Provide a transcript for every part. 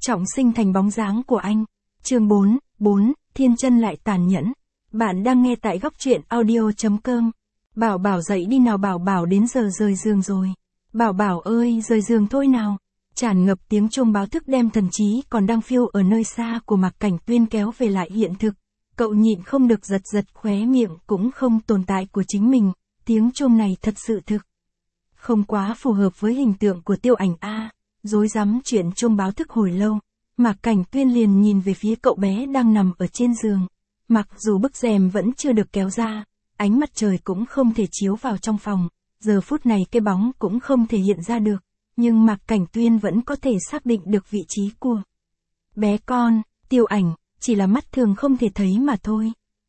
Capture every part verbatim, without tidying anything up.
trọng sinh thành bóng dáng của anh. Chương bốn, bốn, thiên chân lại tàn nhẫn. Bạn đang nghe tại góc truyện audio chấm com. Bảo Bảo dậy đi nào, Bảo Bảo đến giờ rời giường rồi. Bảo Bảo ơi, rời giường thôi nào. Tràn ngập tiếng chuông báo thức đem thần trí còn đang phiêu ở nơi xa của Mạc Cảnh Tuyên kéo về lại hiện thực. Cậu nhịn không được giật giật khóe miệng cũng không tồn tại của chính mình, tiếng chuông này thật sự thực. Không quá phù hợp với hình tượng của Tiêu Ảnh a. Rối rắm chuyện chuông báo thức hồi lâu, Mạc Cảnh Tuyên liền nhìn về phía cậu bé đang nằm ở trên giường. Mặc dù bức rèm vẫn chưa được kéo ra, ánh mặt trời cũng không thể chiếu vào trong phòng, giờ phút này cái bóng cũng không thể hiện ra được, nhưng Mạc Cảnh Tuyên vẫn có thể xác định được vị trí của bé con. Tiêu Ảnh, chỉ là mắt thường không thể thấy mà thôi.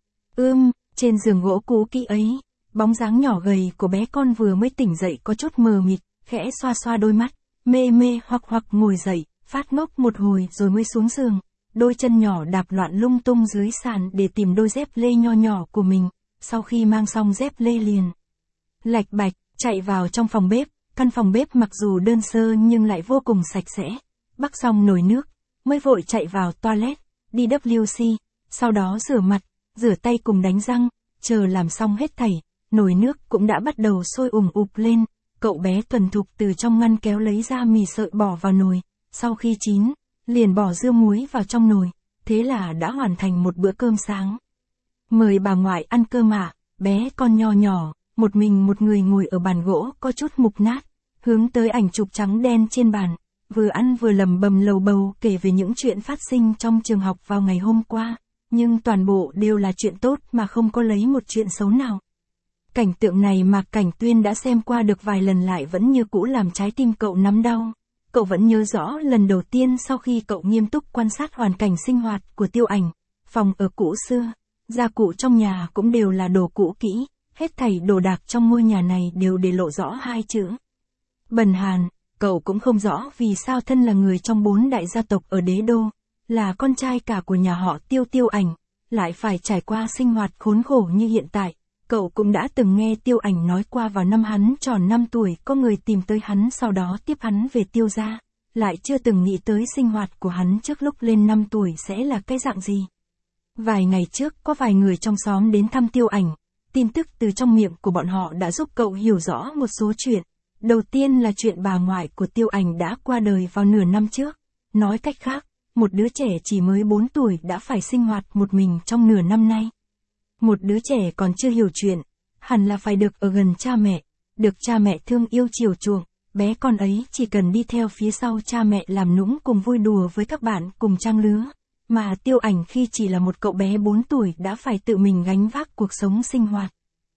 Ưm, trên giường gỗ cũ kỹ ấy, bóng dáng nhỏ gầy của bé con vừa mới tỉnh dậy có chút mờ mịt, khẽ xoa xoa đôi mắt, mê mê hoặc hoặc ngồi dậy, phát ngốc một hồi rồi mới xuống giường, đôi chân nhỏ đạp loạn lung tung dưới sàn để tìm đôi dép lê nho nhỏ của mình, sau khi mang xong dép lê liền lạch bạch, chạy vào trong phòng bếp. Căn phòng bếp mặc dù đơn sơ nhưng lại vô cùng sạch sẽ. Bắc xong nồi nước, mới vội chạy vào toilet, đi vê xê, sau đó rửa mặt, rửa tay cùng đánh răng, chờ làm xong hết thảy, nồi nước cũng đã bắt đầu sôi ùm ụp lên. Cậu bé thuần thục từ trong ngăn kéo lấy ra mì sợi bỏ vào nồi, sau khi chín, liền bỏ dưa muối vào trong nồi, thế là đã hoàn thành một bữa cơm sáng. Mời bà ngoại ăn cơm ạ. Bé con nho nhỏ, một mình một người ngồi ở bàn gỗ có chút mục nát, hướng tới ảnh chụp trắng đen trên bàn, vừa ăn vừa lẩm bẩm lầu bầu kể về những chuyện phát sinh trong trường học vào ngày hôm qua, nhưng toàn bộ đều là chuyện tốt mà không có lấy một chuyện xấu nào. Cảnh tượng này Mạc Cảnh Tuyên đã xem qua được vài lần lại vẫn như cũ làm trái tim cậu nắm đau. Cậu vẫn nhớ rõ lần đầu tiên sau khi cậu nghiêm túc quan sát hoàn cảnh sinh hoạt của Tiêu Ảnh, phòng ở cũ xưa, gia cụ trong nhà cũng đều là đồ cũ kỹ, hết thảy đồ đạc trong ngôi nhà này đều để lộ rõ hai chữ bần hàn. Cậu cũng không rõ vì sao thân là người trong bốn đại gia tộc ở đế đô, là con trai cả của nhà họ Tiêu Tiêu Ảnh, lại phải trải qua sinh hoạt khốn khổ như hiện tại. Cậu cũng đã từng nghe Tiêu Ảnh nói qua vào năm hắn tròn năm tuổi có người tìm tới hắn sau đó tiếp hắn về Tiêu gia, lại chưa từng nghĩ tới sinh hoạt của hắn trước lúc lên năm tuổi sẽ là cái dạng gì. Vài ngày trước có vài người trong xóm đến thăm Tiêu Ảnh, tin tức từ trong miệng của bọn họ đã giúp cậu hiểu rõ một số chuyện. Đầu tiên là chuyện bà ngoại của Tiêu Ảnh đã qua đời vào nửa năm trước, nói cách khác, một đứa trẻ chỉ mới bốn tuổi đã phải sinh hoạt một mình trong nửa năm nay. Một đứa trẻ còn chưa hiểu chuyện, hẳn là phải được ở gần cha mẹ, được cha mẹ thương yêu chiều chuộng, bé con ấy chỉ cần đi theo phía sau cha mẹ làm nũng cùng vui đùa với các bạn cùng trang lứa, mà Tiêu Ảnh khi chỉ là một cậu bé bốn tuổi đã phải tự mình gánh vác cuộc sống sinh hoạt.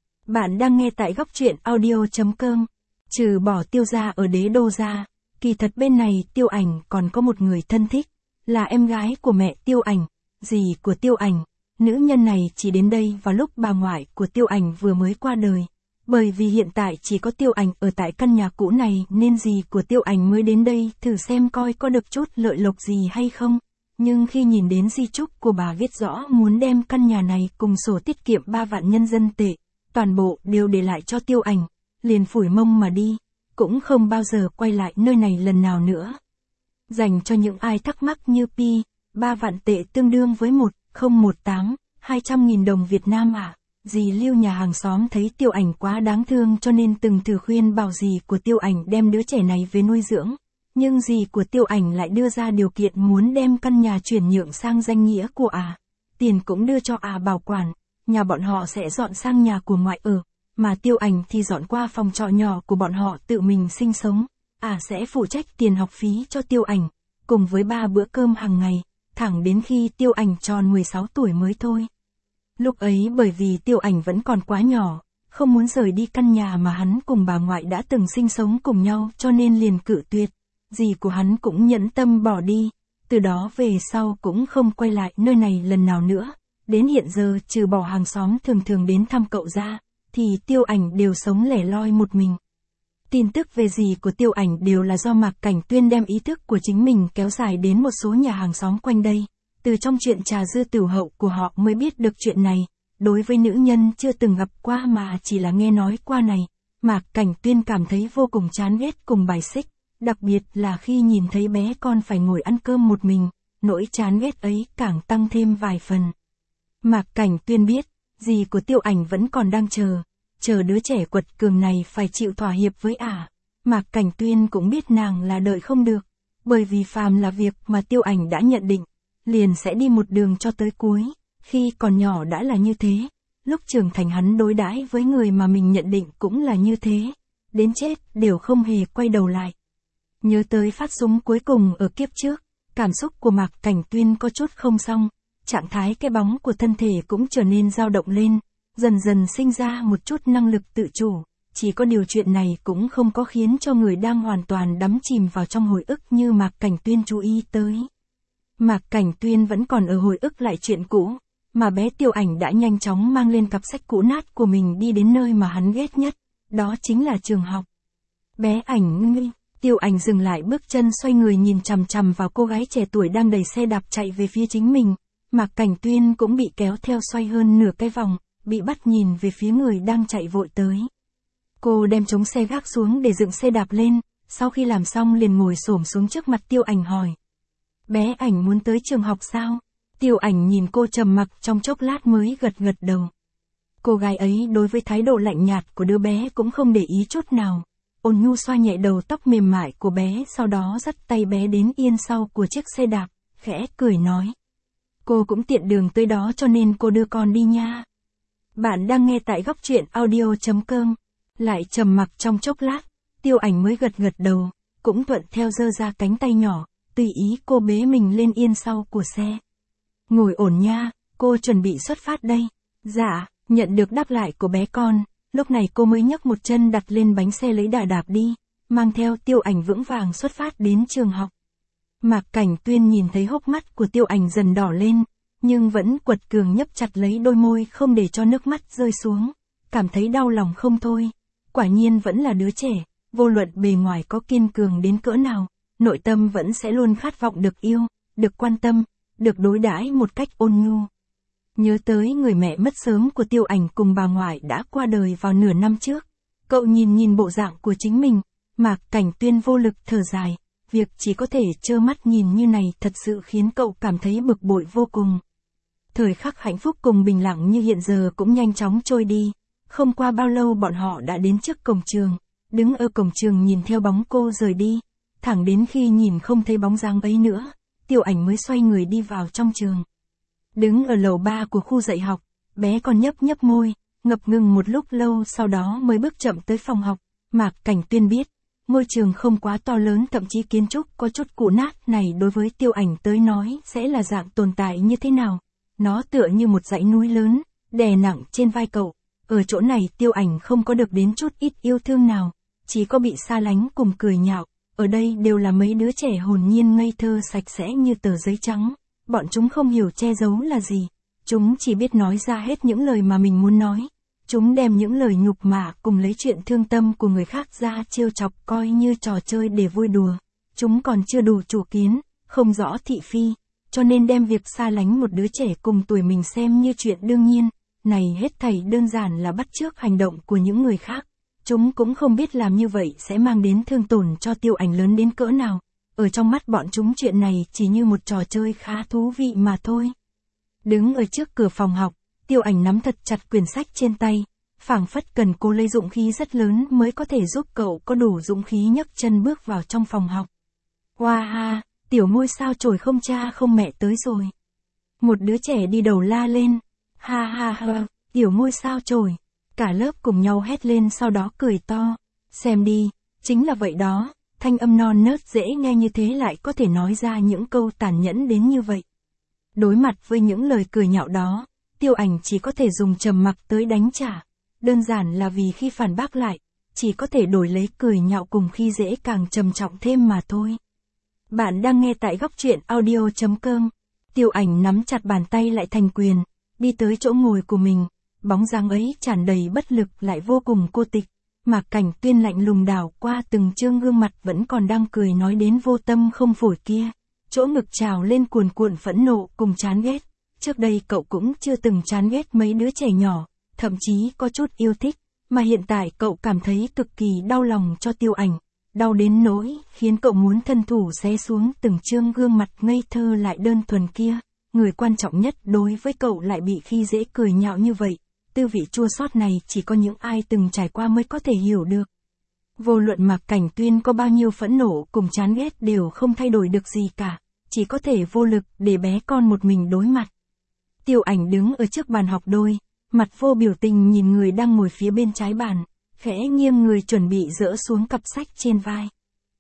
Bạn đang nghe tại góc truyện audio chấm com. Trừ bỏ Tiêu gia ở đế đô ra, kỳ thật bên này Tiêu Ảnh còn có một người thân thích, là em gái của mẹ Tiêu Ảnh, dì của Tiêu Ảnh. Nữ nhân này chỉ đến đây vào lúc bà ngoại của Tiêu Ảnh vừa mới qua đời. Bởi vì hiện tại chỉ có Tiêu Ảnh ở tại căn nhà cũ này nên dì của Tiêu Ảnh mới đến đây thử xem coi có được chút lợi lộc gì hay không. Nhưng khi nhìn đến di chúc của bà viết rõ muốn đem căn nhà này cùng sổ tiết kiệm ba vạn nhân dân tệ, toàn bộ đều để lại cho Tiêu Ảnh, liền phủi mông mà đi, cũng không bao giờ quay lại nơi này lần nào nữa. Dành cho những ai thắc mắc như Pi, ba vạn tệ tương đương với một không một tám, hai trăm nghìn đồng Việt Nam à. Dì Lưu nhà hàng xóm thấy Tiêu Ảnh quá đáng thương cho nên từng thử khuyên bảo dì của Tiêu Ảnh đem đứa trẻ này về nuôi dưỡng. Nhưng dì của Tiêu Ảnh lại đưa ra điều kiện muốn đem căn nhà chuyển nhượng sang danh nghĩa của à. Tiền cũng đưa cho à bảo quản, nhà bọn họ sẽ dọn sang nhà của ngoại ở, mà Tiêu Ảnh thì dọn qua phòng trọ nhỏ của bọn họ tự mình sinh sống. À sẽ phụ trách tiền học phí cho Tiêu Ảnh, cùng với ba bữa cơm hàng ngày, thẳng đến khi Tiêu Ảnh tròn mười sáu tuổi mới thôi. Lúc ấy bởi vì Tiêu Ảnh vẫn còn quá nhỏ, không muốn rời đi căn nhà mà hắn cùng bà ngoại đã từng sinh sống cùng nhau cho nên liền cự tuyệt. Dì của hắn cũng nhẫn tâm bỏ đi, từ đó về sau cũng không quay lại nơi này lần nào nữa. Đến hiện giờ trừ bỏ hàng xóm thường thường đến thăm cậu ra, thì Tiêu Ảnh đều sống lẻ loi một mình. Tin tức về dì của Tiêu Ảnh đều là do Mạc Cảnh Tuyên đem ý thức của chính mình kéo dài đến một số nhà hàng xóm quanh đây. Từ trong chuyện trà dư tửu hậu của họ mới biết được chuyện này. Đối với nữ nhân chưa từng gặp qua mà chỉ là nghe nói qua này, Mạc Cảnh Tuyên cảm thấy vô cùng chán ghét cùng bài xích. Đặc biệt là khi nhìn thấy bé con phải ngồi ăn cơm một mình, nỗi chán ghét ấy càng tăng thêm vài phần. Mạc Cảnh Tuyên biết, dì của Tiêu Ảnh vẫn còn đang chờ, chờ đứa trẻ quật cường này phải chịu thỏa hiệp với ả. Mạc Cảnh Tuyên cũng biết nàng là đợi không được, bởi vì phàm là việc mà Tiêu Ảnh đã nhận định, liền sẽ đi một đường cho tới cuối, khi còn nhỏ đã là như thế, lúc trưởng thành hắn đối đãi với người mà mình nhận định cũng là như thế, đến chết đều không hề quay đầu lại. Nhớ tới phát súng cuối cùng ở kiếp trước, cảm xúc của Mạc Cảnh Tuyên có chút không xong, trạng thái cái bóng của thân thể cũng trở nên dao động lên, dần dần sinh ra một chút năng lực tự chủ, chỉ có điều chuyện này cũng không có khiến cho người đang hoàn toàn đắm chìm vào trong hồi ức như Mạc Cảnh Tuyên chú ý tới. Mạc Cảnh Tuyên vẫn còn ở hồi ức lại chuyện cũ, mà bé Tiêu Ảnh đã nhanh chóng mang lên cặp sách cũ nát của mình đi đến nơi mà hắn ghét nhất, đó chính là trường học. Bé Ảnh nghi, Tiêu Ảnh dừng lại bước chân xoay người nhìn chằm chằm vào cô gái trẻ tuổi đang đẩy xe đạp chạy về phía chính mình, Mạc Cảnh Tuyên cũng bị kéo theo xoay hơn nửa cái vòng, bị bắt nhìn về phía người đang chạy vội tới. Cô đem chống xe gác xuống để dựng xe đạp lên, sau khi làm xong liền ngồi xổm xuống trước mặt Tiêu Ảnh hỏi. Bé Ảnh muốn tới trường học sao? Tiêu Ảnh nhìn cô trầm mặc trong chốc lát mới gật gật đầu. Cô gái ấy đối với thái độ lạnh nhạt của đứa bé cũng không để ý chút nào. Ôn nhu xoa nhẹ đầu tóc mềm mại của bé, sau đó dắt tay bé đến yên sau của chiếc xe đạp, khẽ cười nói. Cô cũng tiện đường tới đó cho nên cô đưa con đi nha. Bạn đang nghe tại góc truyện audio chấm com. Lại trầm mặc trong chốc lát, Tiêu Ảnh mới gật gật đầu, cũng thuận theo giơ ra cánh tay nhỏ, tùy ý cô bế mình lên yên sau của xe. Ngồi ổn nha, cô chuẩn bị xuất phát đây. Dạ, nhận được đáp lại của bé con, lúc này cô mới nhấc một chân đặt lên bánh xe lấy đà đạp đi, mang theo Tiêu Ảnh vững vàng xuất phát đến trường học. Mạc Cảnh Tuyên nhìn thấy hốc mắt của Tiêu Ảnh dần đỏ lên, nhưng vẫn quật cường nhấp chặt lấy đôi môi không để cho nước mắt rơi xuống, cảm thấy đau lòng không thôi. Quả nhiên vẫn là đứa trẻ, vô luận bề ngoài có kiên cường đến cỡ nào, nội tâm vẫn sẽ luôn khát vọng được yêu, được quan tâm, được đối đãi một cách ôn nhu. Nhớ tới người mẹ mất sớm của Tiêu Ảnh cùng bà ngoại đã qua đời vào nửa năm trước, cậu nhìn nhìn bộ dạng của chính mình, Mạc Cảnh Tuyên vô lực thở dài, việc chỉ có thể trơ mắt nhìn như này thật sự khiến cậu cảm thấy bực bội vô cùng. Thời khắc hạnh phúc cùng bình lặng như hiện giờ cũng nhanh chóng trôi đi. Không qua bao lâu bọn họ đã đến trước cổng trường, đứng ở cổng trường nhìn theo bóng cô rời đi, thẳng đến khi nhìn không thấy bóng dáng ấy nữa, Tiêu Ảnh mới xoay người đi vào trong trường. Đứng ở lầu ba của khu dạy học, bé còn nhấp nhấp môi, ngập ngừng một lúc lâu sau đó mới bước chậm tới phòng học. Mạc Cảnh Tuyên biết, ngôi trường không quá to lớn thậm chí kiến trúc có chút cũ nát này đối với Tiêu Ảnh tới nói sẽ là dạng tồn tại như thế nào. Nó tựa như một dãy núi lớn, đè nặng trên vai cậu. Ở chỗ này Tiêu Ảnh không có được đến chút ít yêu thương nào, chỉ có bị xa lánh cùng cười nhạo. Ở đây đều là mấy đứa trẻ hồn nhiên ngây thơ sạch sẽ như tờ giấy trắng, bọn chúng không hiểu che giấu là gì, chúng chỉ biết nói ra hết những lời mà mình muốn nói. Chúng đem những lời nhục mạ cùng lấy chuyện thương tâm của người khác ra trêu chọc coi như trò chơi để vui đùa. Chúng còn chưa đủ chủ kiến, không rõ thị phi, cho nên đem việc xa lánh một đứa trẻ cùng tuổi mình xem như chuyện đương nhiên. Này hết thảy đơn giản là bắt chước hành động của những người khác. Chúng cũng không biết làm như vậy sẽ mang đến thương tổn cho Tiêu Ảnh lớn đến cỡ nào. Ở trong mắt bọn chúng chuyện này chỉ như một trò chơi khá thú vị mà thôi. Đứng ở trước cửa phòng học, Tiêu Ảnh nắm thật chặt quyển sách trên tay, phảng phất cần cô lấy dũng khí rất lớn mới có thể giúp cậu có đủ dũng khí nhấc chân bước vào trong phòng học. Hoa ha, tiểu ngôi sao chổi không cha không mẹ tới rồi. Một đứa trẻ đi đầu la lên. Ha ha ha, tiểu ngôi sao chổi. Cả lớp cùng nhau hét lên sau đó cười to. Xem đi, chính là vậy đó, thanh âm non nớt dễ nghe như thế lại có thể nói ra những câu tàn nhẫn đến như vậy. Đối mặt với những lời cười nhạo đó, Tiêu Ảnh chỉ có thể dùng trầm mặc tới đánh trả. Đơn giản là vì khi phản bác lại, chỉ có thể đổi lấy cười nhạo cùng khi dễ càng trầm trọng thêm mà thôi. Bạn đang nghe tại góc truyện audio chấm com. Tiêu Ảnh nắm chặt bàn tay lại thành quyền, đi tới chỗ ngồi của mình, bóng dáng ấy tràn đầy bất lực lại vô cùng cô tịch. Mạc Cảnh Tuyên lạnh lùng đảo qua từng trương gương mặt vẫn còn đang cười nói đến vô tâm không phổi kia, chỗ ngực trào lên cuồn cuộn phẫn nộ cùng chán ghét. Trước đây cậu cũng chưa từng chán ghét mấy đứa trẻ nhỏ, thậm chí có chút yêu thích, mà hiện tại cậu cảm thấy cực kỳ đau lòng cho Tiêu Ảnh. đau đến nỗi, khiến cậu muốn thân thủ xé xuống từng chương gương mặt ngây thơ lại đơn thuần kia. Người quan trọng nhất đối với cậu lại bị khi dễ cười nhạo như vậy. Tư vị chua xót này chỉ có những ai từng trải qua mới có thể hiểu được. Vô luận Mạc Cảnh Tuyên có bao nhiêu phẫn nộ cùng chán ghét đều không thay đổi được gì cả, chỉ có thể vô lực để bé con một mình đối mặt. Tiêu Ảnh đứng ở trước bàn học đôi, mặt vô biểu tình nhìn người đang ngồi phía bên trái bàn, khẽ nghiêng người chuẩn bị dỡ xuống cặp sách trên vai.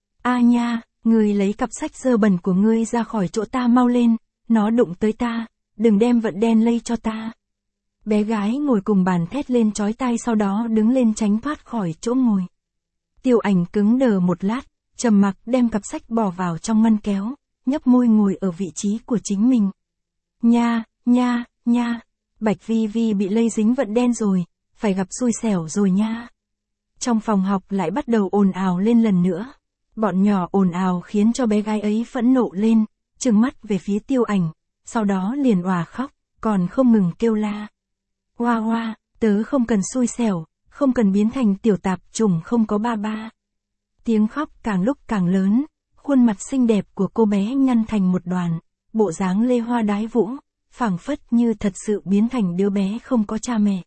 A nha, người lấy cặp sách dơ bẩn của ngươi ra khỏi chỗ ta mau lên, nó đụng tới ta, đừng đem vận đen lây cho ta. Bé gái ngồi cùng bàn thét lên chói tai sau đó đứng lên tránh thoát khỏi chỗ ngồi. Tiêu Ảnh cứng đờ một lát, trầm mặc đem cặp sách bỏ vào trong ngăn kéo, nhấp môi ngồi ở vị trí của chính mình. Nha, nha, nha, Bạch Vi Vi bị lây dính vận đen rồi, phải gặp xui xẻo rồi nha. Trong phòng học lại bắt đầu ồn ào lên lần nữa. Bọn nhỏ ồn ào khiến cho bé gái ấy phẫn nộ lên, trừng mắt về phía Tiêu Ảnh, sau đó liền òa khóc, còn không ngừng kêu la. Hoa hoa, tớ không cần xui xẻo, không cần biến thành tiểu tạp chủng không có ba ba. Tiếng khóc càng lúc càng lớn, khuôn mặt xinh đẹp của cô bé nhăn thành một đoàn, bộ dáng lê hoa đái vũ, phảng phất như thật sự biến thành đứa bé không có cha mẹ.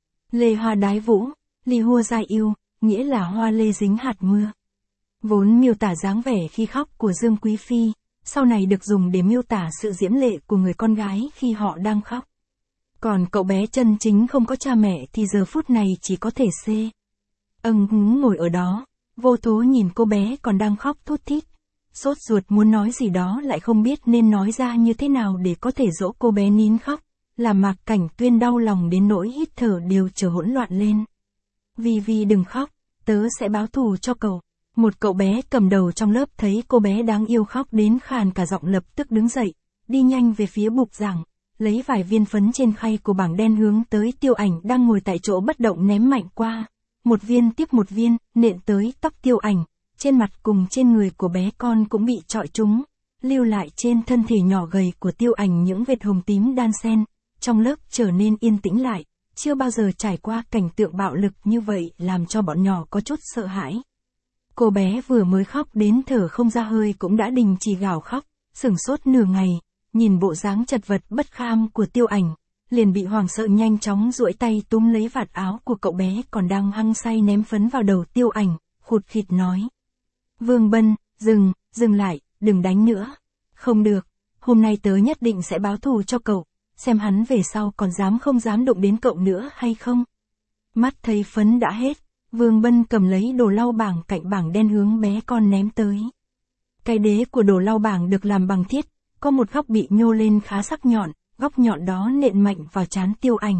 Lê hoa đái vũ, ly hua giai yêu, nghĩa là hoa lê dính hạt mưa. Vốn miêu tả dáng vẻ khi khóc của Dương Quý Phi, sau này được dùng để miêu tả sự diễm lệ của người con gái khi họ đang khóc. Còn cậu bé chân chính không có cha mẹ thì giờ phút này chỉ có thể xê. Âng hứng ngồi ở đó, vô thố nhìn cô bé còn đang khóc thút thít. Sốt ruột muốn nói gì đó lại không biết nên nói ra như thế nào để có thể dỗ cô bé nín khóc, làm Mạc Cảnh Tuyên đau lòng đến nỗi hít thở đều trở hỗn loạn lên. Vi Vi đừng khóc, tớ sẽ báo thù cho cậu. Một cậu bé cầm đầu trong lớp thấy cô bé đáng yêu khóc đến khàn cả giọng lập tức đứng dậy, đi nhanh về phía bục giảng, lấy vài viên phấn trên khay của bảng đen hướng tới Tiêu Ảnh đang ngồi tại chỗ bất động ném mạnh qua. Một viên tiếp một viên, nện tới tóc Tiêu Ảnh, trên mặt cùng trên người của bé con cũng bị chọi trúng, lưu lại trên thân thể nhỏ gầy của Tiêu Ảnh những vệt hồng tím đan xen. Trong lớp trở nên yên tĩnh lại, chưa bao giờ trải qua cảnh tượng bạo lực như vậy làm cho bọn nhỏ có chút sợ hãi. Cô bé vừa mới khóc đến thở không ra hơi cũng đã đình chỉ gào khóc, sửng sốt nửa ngày, nhìn bộ dáng chật vật bất kham của Tiêu Ảnh, liền bị hoảng sợ nhanh chóng duỗi tay túm lấy vạt áo của cậu bé còn đang hăng say ném phấn vào đầu Tiêu Ảnh, khụt khịt nói. Vương Bân, dừng, dừng lại, đừng đánh nữa. Không được, hôm nay tớ nhất định sẽ báo thù cho cậu, xem hắn về sau còn dám không dám động đến cậu nữa hay không. Mắt thấy phấn đã hết, Vương Bân cầm lấy đồ lau bảng cạnh bảng đen hướng bé con ném tới. Cái đế của đồ lau bảng được làm bằng thiết, có một góc bị nhô lên khá sắc nhọn, góc nhọn đó nện mạnh vào trán Tiêu Ảnh.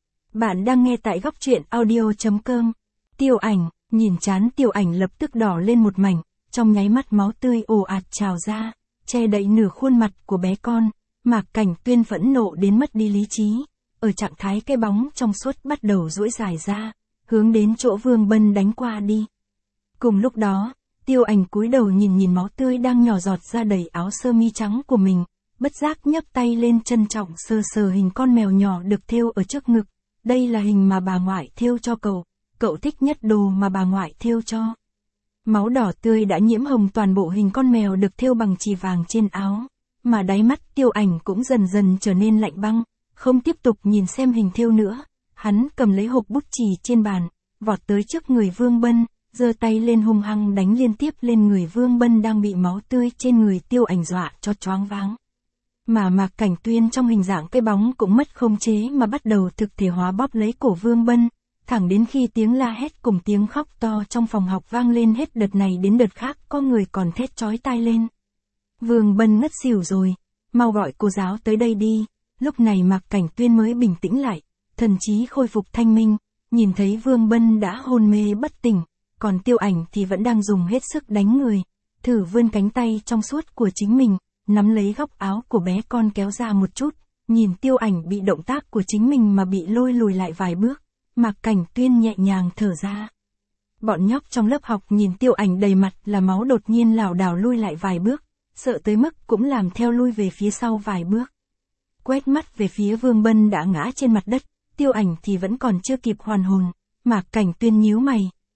Bạn đang nghe tại góc truyện audio chấm com. Tiêu Ảnh, nhìn trán Tiêu Ảnh lập tức đỏ lên một mảnh, trong nháy mắt máu tươi ồ ạt trào ra, che đậy nửa khuôn mặt của bé con. Mạc Cảnh Tuyên phẫn nộ đến mất đi lý trí, ở trạng thái cái bóng trong suốt bắt đầu duỗi dài ra, hướng đến chỗ Vương Bân đánh qua đi. Cùng lúc đó, Tiêu Ảnh cúi đầu nhìn nhìn máu tươi đang nhỏ giọt ra đầy áo sơ mi trắng của mình, bất giác nhấc tay lên trân trọng sờ sờ hình con mèo nhỏ được thêu ở trước ngực. Đây là hình mà bà ngoại thêu cho cậu, cậu thích nhất đồ mà bà ngoại thêu cho. Máu đỏ tươi đã nhiễm hồng toàn bộ hình con mèo được thêu bằng chì vàng trên áo, mà đáy mắt Tiêu Ảnh cũng dần dần trở nên lạnh băng, không tiếp tục nhìn xem hình thêu nữa. Hắn cầm lấy hộp bút chì trên bàn, vọt tới trước người Vương Bân, giơ tay lên hung hăng đánh liên tiếp lên người Vương Bân đang bị máu tươi trên người Tiêu Ảnh dọa cho choáng váng. Mà Mạc Cảnh Tuyên trong hình dạng cái bóng cũng mất khống chế mà bắt đầu thực thể hóa bóp lấy cổ Vương Bân, thẳng đến khi tiếng la hét cùng tiếng khóc to trong phòng học vang lên hết đợt này đến đợt khác, có người còn thét chói tai lên. Vương Bân ngất xỉu rồi, mau gọi cô giáo tới đây đi. Lúc này Mạc Cảnh Tuyên mới bình tĩnh lại, thần trí khôi phục thanh minh, nhìn thấy Vương Bân đã hôn mê bất tỉnh, còn Tiêu Ảnh thì vẫn đang dùng hết sức đánh người, thử vươn cánh tay trong suốt của chính mình, nắm lấy góc áo của bé con kéo ra một chút, nhìn Tiêu Ảnh bị động tác của chính mình mà bị lôi lùi lại vài bước, Mạc Cảnh Tuyên nhẹ nhàng thở ra. Bọn nhóc trong lớp học nhìn Tiêu Ảnh đầy mặt là máu đột nhiên lảo đảo lui lại vài bước, sợ tới mức cũng làm theo lui về phía sau vài bước. Quét mắt về phía Vương Bân đã ngã trên mặt đất, Tiêu Ảnh thì vẫn còn chưa kịp hoàn hồn, Mạc Cảnh Tuyên nhíu mày,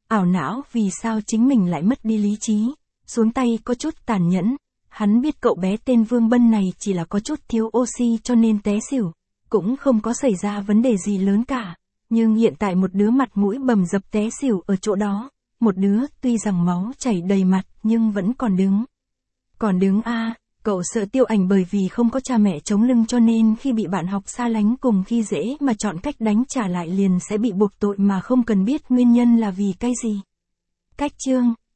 ảo não vì sao chính mình lại mất đi lý trí, xuống tay có chút tàn nhẫn. Hắn biết cậu bé tên Vương Bân này chỉ là có chút thiếu oxy cho nên té xỉu, cũng không có xảy ra vấn đề gì lớn cả. Nhưng hiện tại một đứa mặt mũi bầm dập té xỉu ở chỗ đó, một đứa tuy rằng máu chảy đầy mặt nhưng vẫn còn đứng. Còn đứng a à, cậu sợ Tiêu Ảnh bởi vì không có cha mẹ chống lưng cho nên khi bị bạn học xa lánh cùng khi dễ mà chọn cách đánh trả lại liền sẽ bị buộc tội mà không cần biết nguyên nhân là vì cái gì. Cách chương